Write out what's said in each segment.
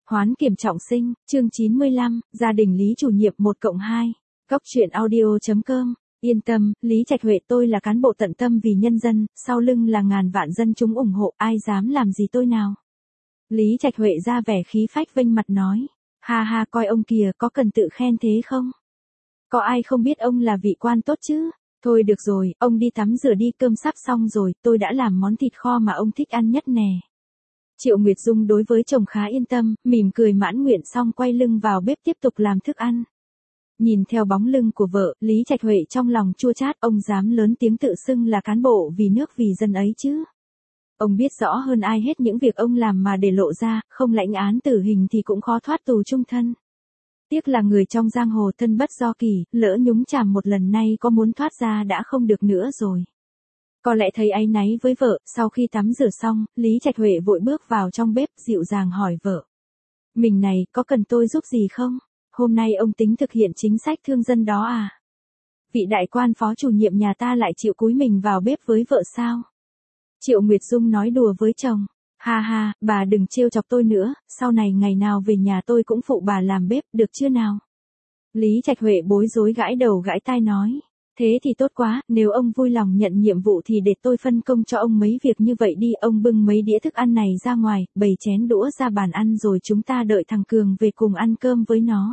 Hoán kiểm trọng sinh, chương 95, gia đình Lý chủ nhiệm 1+2. Cốc truyện audio.com. Yên tâm, Lý Trạch Huệ, tôi là cán bộ tận tâm vì nhân dân, sau lưng là ngàn vạn dân chúng ủng hộ, ai dám làm gì tôi nào. Lý Trạch Huệ ra vẻ khí phách vênh mặt nói. Ha ha, coi ông kìa, có cần tự khen thế không? Có ai không biết ông là vị quan tốt chứ? Thôi được rồi, ông đi tắm rửa đi, cơm sắp xong rồi, tôi đã làm món thịt kho mà ông thích ăn nhất nè. Triệu Nguyệt Dung đối với chồng khá yên tâm, mỉm cười mãn nguyện xong quay lưng vào bếp tiếp tục làm thức ăn. Nhìn theo bóng lưng của vợ, Lý Trạch Huệ trong lòng chua chát, ông dám lớn tiếng tự xưng là cán bộ vì nước vì dân ấy chứ. Ông biết rõ hơn ai hết những việc ông làm mà để lộ ra, không lãnh án tử hình thì cũng khó thoát tù chung thân. Tiếc là người trong giang hồ thân bất do kỳ, lỡ nhúng chàm một lần nay có muốn thoát ra đã không được nữa rồi. Có lẽ thấy áy náy với vợ, sau khi tắm rửa xong, Lý Trạch Huệ vội bước vào trong bếp dịu dàng hỏi vợ. Mình này, có cần tôi giúp gì không? Hôm nay ông tính thực hiện chính sách thương dân đó à? Vị đại quan phó chủ nhiệm nhà ta lại chịu cúi mình vào bếp với vợ sao? Triệu Nguyệt Dung nói đùa với chồng. Ha ha, bà đừng trêu chọc tôi nữa, sau này ngày nào về nhà tôi cũng phụ bà làm bếp, được chưa nào? Lý Trạch Huệ bối rối gãi đầu gãi tai nói. Thế thì tốt quá, nếu ông vui lòng nhận nhiệm vụ thì để tôi phân công cho ông mấy việc như vậy đi. Ông bưng mấy đĩa thức ăn này ra ngoài, bày chén đũa ra bàn ăn rồi chúng ta đợi thằng Cường về cùng ăn cơm với nó.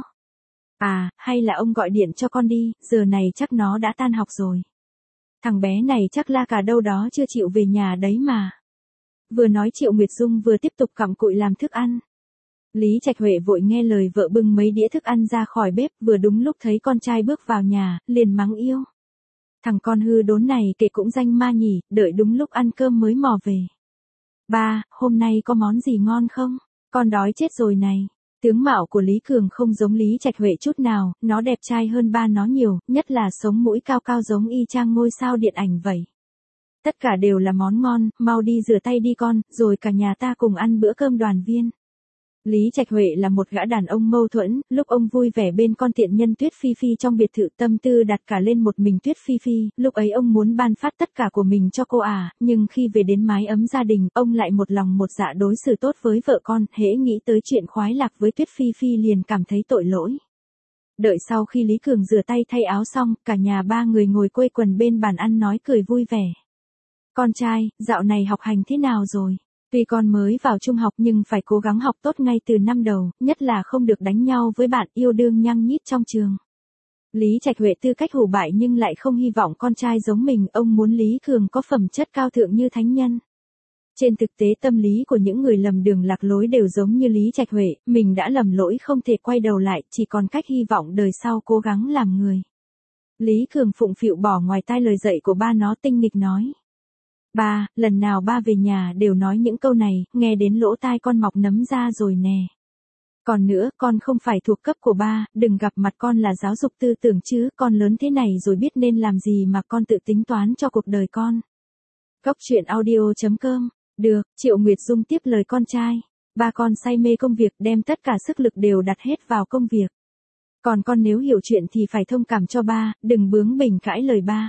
À, hay là ông gọi điện cho con đi, giờ này chắc nó đã tan học rồi. Thằng bé này chắc la cà đâu đó chưa chịu về nhà đấy mà. Vừa nói Triệu Nguyệt Dung vừa tiếp tục cặm cụi làm thức ăn. Lý Trạch Huệ vội nghe lời vợ bưng mấy đĩa thức ăn ra khỏi bếp, vừa đúng lúc thấy con trai bước vào nhà, liền mắng yêu. Thằng con hư đốn này kể cũng danh ma nhỉ, đợi đúng lúc ăn cơm mới mò về. Ba, hôm nay có món gì ngon không? Con đói chết rồi này. Tướng mạo của Lý Cường không giống Lý Trạch Huệ chút nào, nó đẹp trai hơn ba nó nhiều, nhất là sống mũi cao cao giống y chang ngôi sao điện ảnh vậy. Tất cả đều là món ngon, mau đi rửa tay đi con, rồi cả nhà ta cùng ăn bữa cơm đoàn viên. Lý Trạch Huệ là một gã đàn ông mâu thuẫn, lúc ông vui vẻ bên con tiện nhân Tuyết Phi Phi trong biệt thự tâm tư đặt cả lên một mình Tuyết Phi Phi, lúc ấy ông muốn ban phát tất cả của mình cho cô nhưng khi về đến mái ấm gia đình, ông lại một lòng một dạ đối xử tốt với vợ con, hễ nghĩ tới chuyện khoái lạc với Tuyết Phi Phi liền cảm thấy tội lỗi. Đợi sau khi Lý Cường rửa tay thay áo xong, cả nhà ba người ngồi quây quần bên bàn ăn nói cười vui vẻ. Con trai, dạo này học hành thế nào rồi? Tuy con mới vào trung học nhưng phải cố gắng học tốt ngay từ năm đầu, nhất là không được đánh nhau với bạn yêu đương nhăng nhít trong trường. Lý Trạch Huệ tư cách hủ bại nhưng lại không hy vọng con trai giống mình, ông muốn Lý Cường có phẩm chất cao thượng như thánh nhân. Trên thực tế tâm lý của những người lầm đường lạc lối đều giống như Lý Trạch Huệ, mình đã lầm lỗi không thể quay đầu lại, chỉ còn cách hy vọng đời sau cố gắng làm người. Lý Cường phụng phịu bỏ ngoài tai lời dạy của ba nó, tinh nghịch nói. Ba, lần nào ba về nhà đều nói những câu này, nghe đến lỗ tai con mọc nấm ra rồi nè. Còn nữa, con không phải thuộc cấp của ba, đừng gặp mặt con là giáo dục tư tưởng chứ, con lớn thế này rồi biết nên làm gì mà con tự tính toán cho cuộc đời con. Cốc truyện audio.com. Được, Triệu Nguyệt Dung tiếp lời con trai. Ba con say mê công việc, đem tất cả sức lực đều đặt hết vào công việc. Còn con nếu hiểu chuyện thì phải thông cảm cho ba, đừng bướng bỉnh cãi lời ba.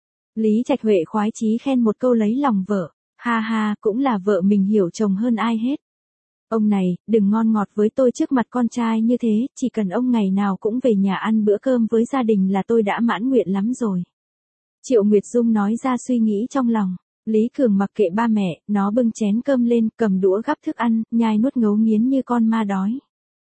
Lý Trạch Huệ khoái chí khen một câu lấy lòng vợ. Ha ha, cũng là vợ mình hiểu chồng hơn ai hết. Ông này, đừng ngon ngọt với tôi trước mặt con trai như thế, chỉ cần ông ngày nào cũng về nhà ăn bữa cơm với gia đình là tôi đã mãn nguyện lắm rồi. Triệu Nguyệt Dung nói ra suy nghĩ trong lòng. Lý Cường mặc kệ ba mẹ, nó bưng chén cơm lên, cầm đũa gắp thức ăn, nhai nuốt ngấu nghiến như con ma đói.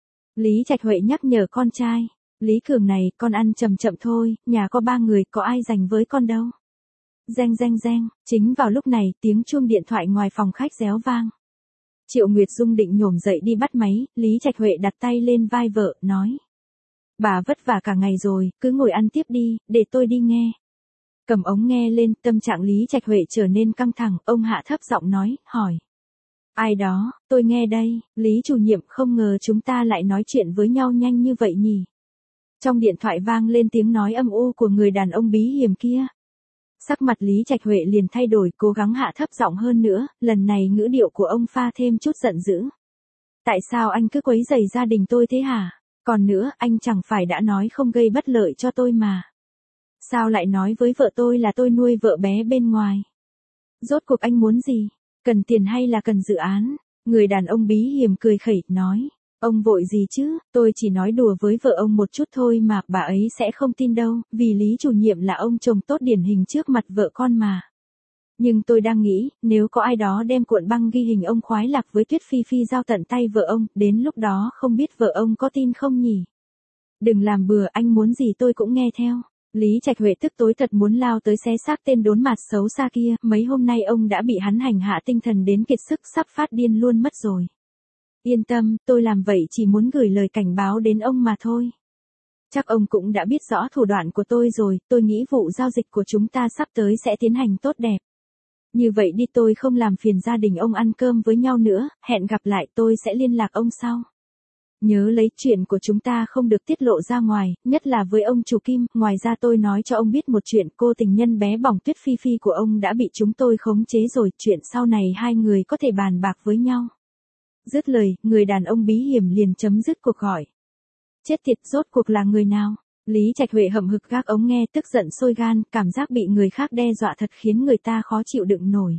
Lý Trạch Huệ nhắc nhở con trai. Lý Cường này, con ăn chậm chậm thôi, nhà có ba người, có ai dành với con đâu. Reng reng reng, chính vào lúc này, tiếng chuông điện thoại ngoài phòng khách réo vang. Triệu Nguyệt Dung định nhổm dậy đi bắt máy, Lý Trạch Huệ đặt tay lên vai vợ, nói. Bà vất vả cả ngày rồi, cứ ngồi ăn tiếp đi, để tôi đi nghe. Cầm ống nghe lên, tâm trạng Lý Trạch Huệ trở nên căng thẳng, ông hạ thấp giọng nói, hỏi. Ai đó, tôi nghe đây, Lý chủ nhiệm, không ngờ chúng ta lại nói chuyện với nhau nhanh như vậy nhỉ. Trong điện thoại vang lên tiếng nói âm u của người đàn ông bí hiểm kia. Sắc mặt Lý Trạch Huệ liền thay đổi, cố gắng hạ thấp giọng hơn nữa, lần này ngữ điệu của ông pha thêm chút giận dữ. Tại sao anh cứ quấy rầy gia đình tôi thế hả? Còn nữa, anh chẳng phải đã nói không gây bất lợi cho tôi mà. Sao lại nói với vợ tôi là tôi nuôi vợ bé bên ngoài? Rốt cuộc anh muốn gì? Cần tiền hay là cần dự án? Người đàn ông bí hiểm cười khẩy, nói. Ông vội gì chứ, tôi chỉ nói đùa với vợ ông một chút thôi mà, bà ấy sẽ không tin đâu, vì Lý chủ nhiệm là ông chồng tốt điển hình trước mặt vợ con mà. Nhưng tôi đang nghĩ, nếu có ai đó đem cuộn băng ghi hình ông khoái lạc với Tuyết Phi Phi giao tận tay vợ ông, đến lúc đó không biết vợ ông có tin không nhỉ? Đừng làm bừa, anh muốn gì tôi cũng nghe theo. Lý Trạch Huệ tức tối thật muốn lao tới xé xác tên đốn mặt xấu xa kia, mấy hôm nay ông đã bị hắn hành hạ tinh thần đến kiệt sức sắp phát điên luôn mất rồi. Yên tâm, tôi làm vậy chỉ muốn gửi lời cảnh báo đến ông mà thôi. Chắc ông cũng đã biết rõ thủ đoạn của tôi rồi, tôi nghĩ vụ giao dịch của chúng ta sắp tới sẽ tiến hành tốt đẹp. Như vậy đi, tôi không làm phiền gia đình ông ăn cơm với nhau nữa, hẹn gặp lại, tôi sẽ liên lạc ông sau. Nhớ lấy, chuyện của chúng ta không được tiết lộ ra ngoài, nhất là với ông chủ Kim, ngoài ra tôi nói cho ông biết một chuyện, cô tình nhân bé bỏng Tuyết Phi Phi của ông đã bị chúng tôi khống chế rồi, chuyện sau này hai người có thể bàn bạc với nhau. Dứt lời, người đàn ông bí hiểm liền chấm dứt cuộc gọi. Chết tiệt, rốt cuộc là người nào? Lý Trạch Huệ hậm hực gác ống nghe, tức giận sôi gan, cảm giác bị người khác đe dọa thật khiến người ta khó chịu đựng nổi.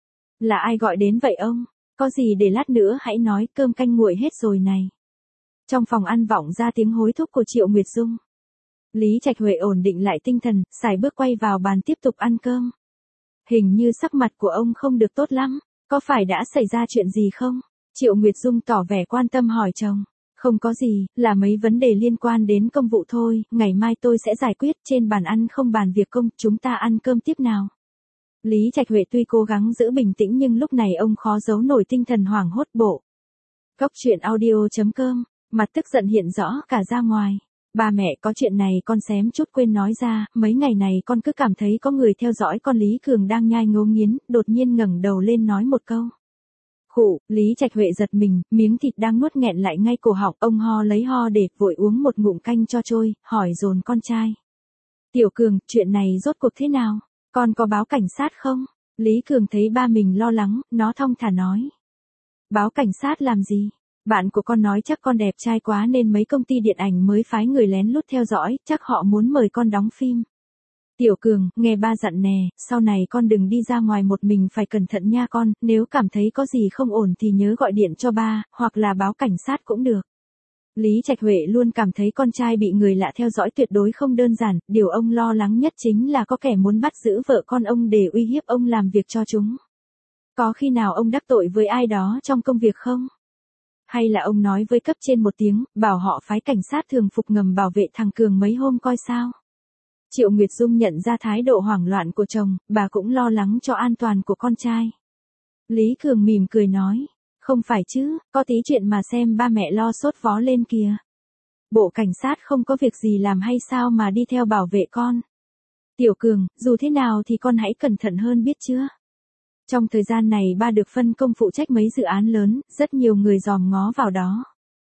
Là ai gọi đến vậy ông? Có gì để lát nữa hãy nói, cơm canh nguội hết rồi này. Trong phòng ăn vọng ra tiếng hối thúc của Triệu Nguyệt Dung. Lý Trạch Huệ ổn định lại tinh thần, sải bước quay vào bàn tiếp tục ăn cơm. Hình như sắc mặt của ông không được tốt lắm, có phải đã xảy ra chuyện gì không? Triệu Nguyệt Dung tỏ vẻ quan tâm hỏi chồng. Không có gì, là mấy vấn đề liên quan đến công vụ thôi, ngày mai tôi sẽ giải quyết, trên bàn ăn không bàn việc công, chúng ta ăn cơm tiếp nào. Lý Trạch Huệ tuy cố gắng giữ bình tĩnh nhưng lúc này ông khó giấu nổi tinh thần hoảng hốt bộ. Góc truyện audio.com, mặt tức giận hiện rõ cả ra ngoài. Ba mẹ, có chuyện này con xém chút quên nói ra, mấy ngày này con cứ cảm thấy có người theo dõi con. Lý Cường đang nhai ngấu nghiến, đột nhiên ngẩng đầu lên nói một câu. Khụ, Lý Trạch Huệ giật mình, miếng thịt đang nuốt nghẹn lại ngay cổ họng, ông ho lấy ho để vội uống một ngụm canh cho trôi, hỏi dồn con trai. Tiểu Cường, chuyện này rốt cuộc thế nào? Con có báo cảnh sát không? Lý Cường thấy ba mình lo lắng, nó thong thả nói. Báo cảnh sát làm gì? Bạn của con nói chắc con đẹp trai quá nên mấy công ty điện ảnh mới phái người lén lút theo dõi, chắc họ muốn mời con đóng phim. Tiểu Cường, nghe ba dặn nè, sau này con đừng đi ra ngoài một mình, phải cẩn thận nha con, nếu cảm thấy có gì không ổn thì nhớ gọi điện cho ba, hoặc là báo cảnh sát cũng được. Lý Trạch Huệ luôn cảm thấy con trai bị người lạ theo dõi tuyệt đối không đơn giản, điều ông lo lắng nhất chính là có kẻ muốn bắt giữ vợ con ông để uy hiếp ông làm việc cho chúng. Có khi nào ông đắc tội với ai đó trong công việc không? Hay là ông nói với cấp trên một tiếng, bảo họ phái cảnh sát thường phục ngầm bảo vệ thằng Cường mấy hôm coi sao? Triệu Nguyệt Dung nhận ra thái độ hoảng loạn của chồng, bà cũng lo lắng cho an toàn của con trai. Lý Cường mỉm cười nói, không phải chứ, có tí chuyện mà xem ba mẹ lo sốt vó lên kìa. Bộ cảnh sát không có việc gì làm hay sao mà đi theo bảo vệ con? Tiểu Cường, dù thế nào thì con hãy cẩn thận hơn biết chưa? Trong thời gian này ba được phân công phụ trách mấy dự án lớn, rất nhiều người dòm ngó vào đó.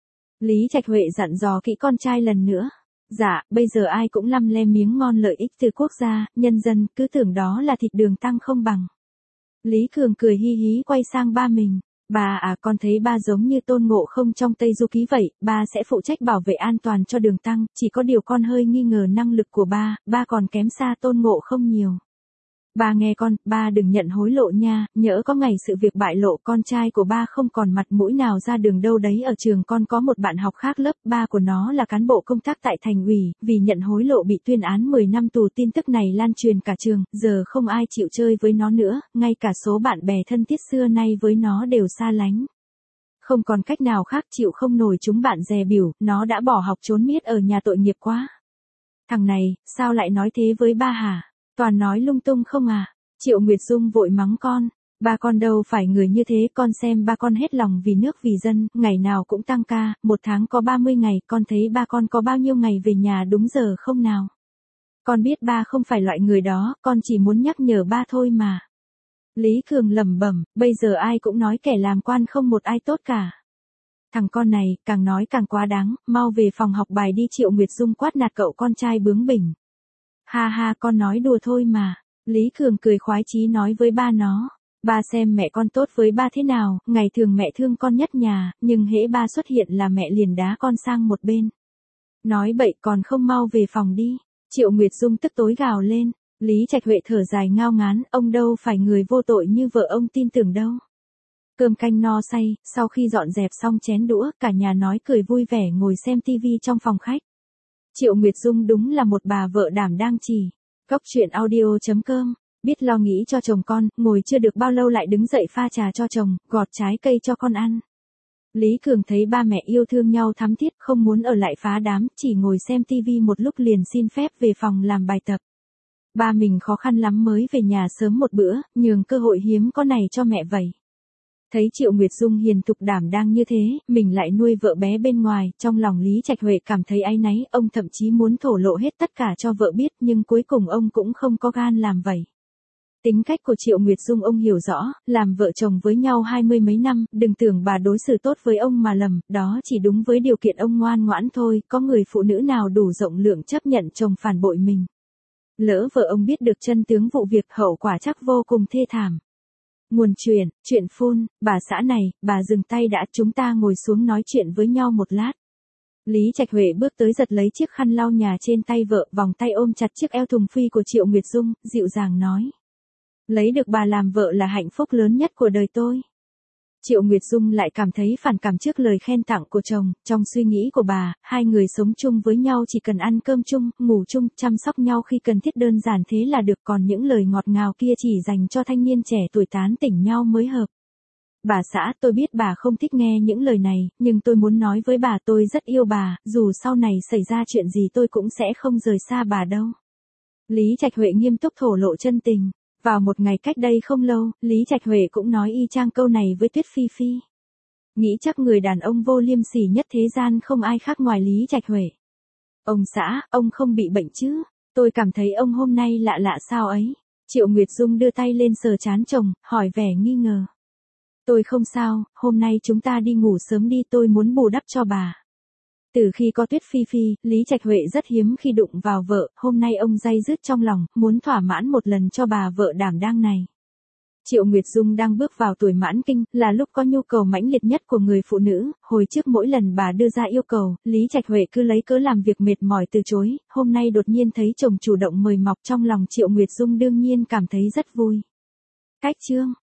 Lý Trạch Huệ dặn dò kỹ con trai lần nữa. Dạ, bây giờ ai cũng lăm le miếng ngon lợi ích từ quốc gia, nhân dân, cứ tưởng đó là thịt đường tăng không bằng. Lý Cường cười hi hí quay sang ba mình. Bà à, con thấy ba giống như Tôn Ngộ Không trong Tây Du Ký vậy, ba sẽ phụ trách bảo vệ an toàn cho đường tăng, chỉ có điều con hơi nghi ngờ năng lực của ba còn kém xa Tôn Ngộ Không nhiều. Ba nghe con, ba đừng nhận hối lộ nha, nhỡ có ngày sự việc bại lộ con trai của ba không còn mặt mũi nào ra đường đâu đấy. Ở trường con có một bạn học khác lớp, ba của nó là cán bộ công tác tại thành ủy, vì nhận hối lộ bị tuyên án 10 năm tù. Tin tức này lan truyền cả trường, giờ không ai chịu chơi với nó nữa, ngay cả số bạn bè thân thiết xưa nay với nó đều xa lánh. Không còn cách nào khác, chịu không nổi chúng bạn dè bỉu, nó đã bỏ học trốn miết ở nhà, tội nghiệp quá. Thằng này, sao lại nói thế với ba hả? Toàn nói lung tung không à? Triệu Nguyệt Dung vội mắng con. Ba con đâu phải người như thế, con xem ba con hết lòng vì nước vì dân, ngày nào cũng tăng ca, một tháng có 30 ngày, con thấy ba con có bao nhiêu ngày về nhà đúng giờ không nào? Con biết ba không phải loại người đó, con chỉ muốn nhắc nhở ba thôi mà. Lý Cường lẩm bẩm, bây giờ ai cũng nói kẻ làm quan không một ai tốt cả. Thằng con này, càng nói càng quá đáng, mau về phòng học bài đi. Triệu Nguyệt Dung quát nạt cậu con trai bướng bỉnh. Ha ha, con nói đùa thôi mà. Lý Cường cười khoái chí nói với ba nó. Ba xem mẹ con tốt với ba thế nào, ngày thường mẹ thương con nhất nhà, nhưng hễ ba xuất hiện là mẹ liền đá con sang một bên. Nói bậy, còn không mau về phòng đi. Triệu Nguyệt Dung tức tối gào lên. Lý Trạch Huệ thở dài ngao ngán, ông đâu phải người vô tội như vợ ông tin tưởng đâu. Cơm canh no say, sau khi dọn dẹp xong chén đũa, cả nhà nói cười vui vẻ ngồi xem tivi trong phòng khách. Triệu Nguyệt Dung đúng là một bà vợ đảm đang chỉ. Cốc truyện audio.com, biết lo nghĩ cho chồng con, ngồi chưa được bao lâu lại đứng dậy pha trà cho chồng, gọt trái cây cho con ăn. Lý Cường thấy ba mẹ yêu thương nhau thắm thiết, không muốn ở lại phá đám, chỉ ngồi xem tivi một lúc liền xin phép về phòng làm bài tập. Ba mình khó khăn lắm mới về nhà sớm một bữa, nhường cơ hội hiếm có này cho mẹ vậy. Thấy Triệu Nguyệt Dung hiền thục đảm đang như thế, mình lại nuôi vợ bé bên ngoài, trong lòng Lý Trạch Huệ cảm thấy áy náy, ông thậm chí muốn thổ lộ hết tất cả cho vợ biết, nhưng cuối cùng ông cũng không có gan làm vậy. Tính cách của Triệu Nguyệt Dung ông hiểu rõ, làm vợ chồng với nhau 20 mấy năm, đừng tưởng bà đối xử tốt với ông mà lầm, đó chỉ đúng với điều kiện ông ngoan ngoãn thôi, có người phụ nữ nào đủ rộng lượng chấp nhận chồng phản bội mình. Lỡ vợ ông biết được chân tướng vụ việc, hậu quả chắc vô cùng thê thảm. Nguồn chuyện phun, bà xã này, bà dừng tay đã, chúng ta ngồi xuống nói chuyện với nhau một lát. Lý Trạch Huệ bước tới giật lấy chiếc khăn lau nhà trên tay vợ, vòng tay ôm chặt chiếc eo thùng phi của Triệu Nguyệt Dung, dịu dàng nói. Lấy được bà làm vợ là hạnh phúc lớn nhất của đời tôi. Triệu Nguyệt Dung lại cảm thấy phản cảm trước lời khen tặng của chồng, trong suy nghĩ của bà, hai người sống chung với nhau chỉ cần ăn cơm chung, ngủ chung, chăm sóc nhau khi cần thiết đơn giản thế là được, còn những lời ngọt ngào kia chỉ dành cho thanh niên trẻ tuổi tán tỉnh nhau mới hợp. Bà xã, tôi biết bà không thích nghe những lời này, nhưng tôi muốn nói với bà tôi rất yêu bà, dù sau này xảy ra chuyện gì tôi cũng sẽ không rời xa bà đâu. Lý Trạch Huệ nghiêm túc thổ lộ chân tình. Vào một ngày cách đây không lâu, Lý Trạch Huệ cũng nói y chang câu này với Tuyết Phi Phi. Nghĩ chắc người đàn ông vô liêm sỉ nhất thế gian không ai khác ngoài Lý Trạch Huệ. Ông xã, ông không bị bệnh chứ? Tôi cảm thấy ông hôm nay lạ lạ sao ấy. Triệu Nguyệt Dung đưa tay lên sờ trán chồng, hỏi vẻ nghi ngờ. Tôi không sao, hôm nay chúng ta đi ngủ sớm đi, tôi muốn bù đắp cho bà. Từ khi có Tuyết Phi Phi, Lý Trạch Huệ rất hiếm khi đụng vào vợ, hôm nay ông day dứt trong lòng, muốn thỏa mãn một lần cho bà vợ đảm đang này. Triệu Nguyệt Dung đang bước vào tuổi mãn kinh, là lúc có nhu cầu mãnh liệt nhất của người phụ nữ, hồi trước mỗi lần bà đưa ra yêu cầu, Lý Trạch Huệ cứ lấy cớ làm việc mệt mỏi từ chối, hôm nay đột nhiên thấy chồng chủ động mời mọc, trong lòng Triệu Nguyệt Dung đương nhiên cảm thấy rất vui. Cách chương